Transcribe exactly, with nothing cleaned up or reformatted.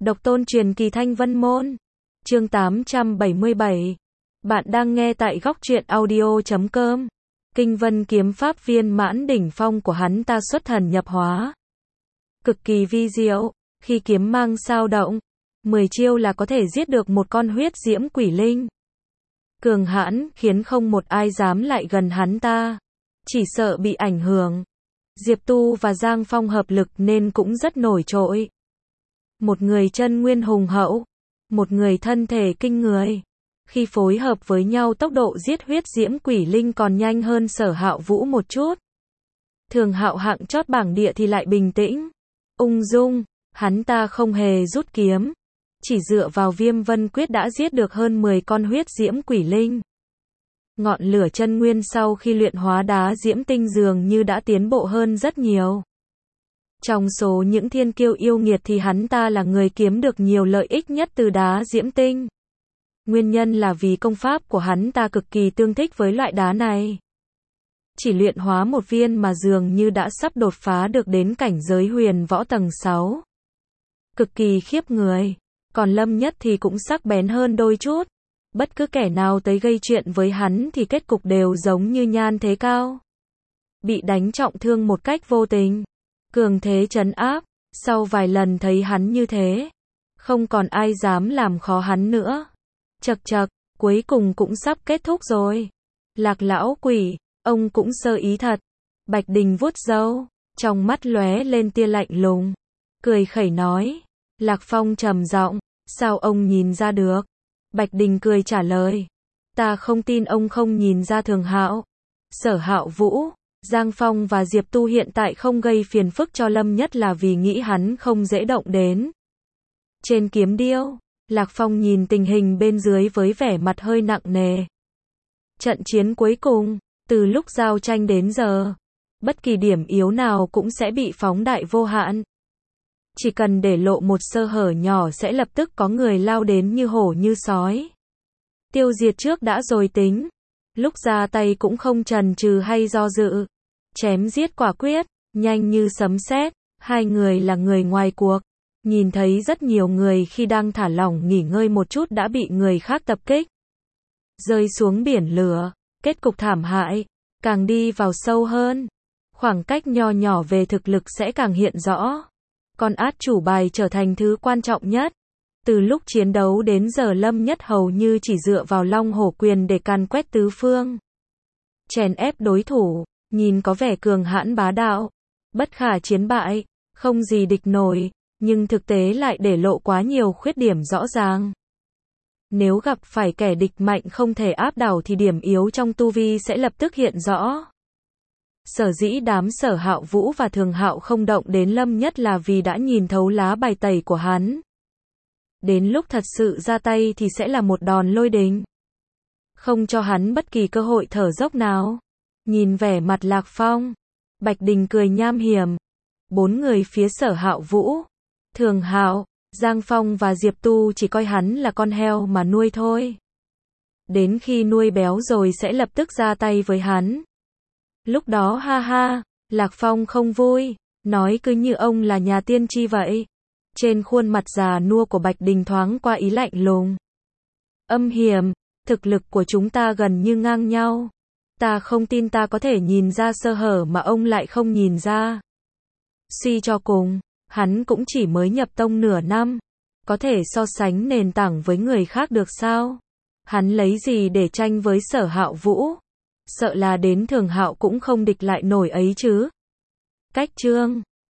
Độc tôn truyền kỳ Thanh Vân Môn. Chương tám trăm bảy mươi bảy. Bạn đang nghe tại góc truyện audio chấm com. Kinh vân kiếm pháp viên mãn đỉnh phong của hắn ta xuất thần nhập hóa. Cực kỳ vi diệu, khi kiếm mang sao động, mười chiêu là có thể giết được một con huyết diễm quỷ linh. Cường hãn, khiến không một ai dám lại gần hắn ta. Chỉ sợ bị ảnh hưởng. Diệp Tu và Giang Phong hợp lực nên cũng rất nổi trội. Một người chân nguyên hùng hậu, một người thân thể kinh người. Khi phối hợp với nhau tốc độ giết huyết diễm quỷ linh còn nhanh hơn Sở Hạo Vũ một chút. Thường Hạo hạng chót bảng địa thì lại bình tĩnh, ung dung, hắn ta không hề rút kiếm. Chỉ dựa vào Viêm Vân Quyết đã giết được hơn mười con huyết diễm quỷ linh. Ngọn lửa chân nguyên sau khi luyện hóa đá diễm tinh dường như đã tiến bộ hơn rất nhiều. Trong số những thiên kiêu yêu nghiệt thì hắn ta là người kiếm được nhiều lợi ích nhất từ đá diễm tinh. Nguyên nhân là vì công pháp của hắn ta cực kỳ tương thích với loại đá này. Chỉ luyện hóa một viên mà dường như đã sắp đột phá được đến cảnh giới huyền võ tầng sáu. Cực kỳ khiếp người. Còn Lâm Nhất thì cũng sắc bén hơn đôi chút. Bất cứ kẻ nào tới gây chuyện với hắn thì kết cục đều giống như Nhan Thế Cao. Bị đánh trọng thương một cách vô tình. Cường thế trấn áp. Sau vài lần thấy hắn như thế, không còn ai dám làm khó hắn nữa. Chậc chậc, cuối cùng cũng sắp kết thúc rồi. Lạc lão quỷ, ông cũng sơ ý thật. Bạch Đình vuốt râu, trong mắt lóe lên tia lạnh lùng. Cười khẩy nói. Lạc Phong trầm giọng, sao ông nhìn ra được? Bạch Đình cười trả lời. Ta không tin ông không nhìn ra Thường Hạo, Sở Hạo Vũ, Giang Phong và Diệp Tu hiện tại không gây phiền phức cho Lâm Nhất là vì nghĩ hắn không dễ động đến. Trên kiếm điêu, Lạc Phong nhìn tình hình bên dưới với vẻ mặt hơi nặng nề. Trận chiến cuối cùng, từ lúc giao tranh đến giờ, bất kỳ điểm yếu nào cũng sẽ bị phóng đại vô hạn. Chỉ cần để lộ một sơ hở nhỏ sẽ lập tức có người lao đến như hổ như sói. Tiêu diệt trước đã rồi tính. Lúc ra tay cũng không chần chừ hay do dự. Chém giết quả quyết, nhanh như sấm sét. Hai người là người ngoài cuộc. Nhìn thấy rất nhiều người khi đang thả lỏng nghỉ ngơi một chút đã bị người khác tập kích. Rơi xuống biển lửa, kết cục thảm hại. Càng đi vào sâu hơn, khoảng cách nho nhỏ về thực lực sẽ càng hiện rõ. Con át chủ bài trở thành thứ quan trọng nhất. Từ lúc chiến đấu đến giờ Lâm Nhất hầu như chỉ dựa vào Long Hổ Quyền để càn quét tứ phương. Chèn ép đối thủ, nhìn có vẻ cường hãn bá đạo, bất khả chiến bại, không gì địch nổi, nhưng thực tế lại để lộ quá nhiều khuyết điểm rõ ràng. Nếu gặp phải kẻ địch mạnh không thể áp đảo thì điểm yếu trong tu vi sẽ lập tức hiện rõ. Sở dĩ đám Sở Hạo Vũ và Thường Hạo không động đến Lâm Nhất là vì đã nhìn thấu lá bài tẩy của hắn. Đến lúc thật sự ra tay thì sẽ là một đòn lôi đình. Không cho hắn bất kỳ cơ hội thở dốc nào. Nhìn vẻ mặt Lạc Phong, Bạch Đình cười nham hiểm. Bốn người phía Sở Hạo Vũ, Thường Hạo, Giang Phong và Diệp Tu chỉ coi hắn là con heo mà nuôi thôi. Đến khi nuôi béo rồi sẽ lập tức ra tay với hắn. Lúc đó ha ha, Lạc Phong không vui, nói cứ như ông là nhà tiên tri vậy. Trên khuôn mặt già nua của Bạch Đình thoáng qua ý lạnh lùng. Âm hiểm, thực lực của chúng ta gần như ngang nhau. Ta không tin ta có thể nhìn ra sơ hở mà ông lại không nhìn ra. Suy cho cùng, hắn cũng chỉ mới nhập tông nửa năm. Có thể so sánh nền tảng với người khác được sao? Hắn lấy gì để tranh với Sở Hạo Vũ? Sợ là đến Thường Hạo cũng không địch lại nổi ấy chứ. Cách chương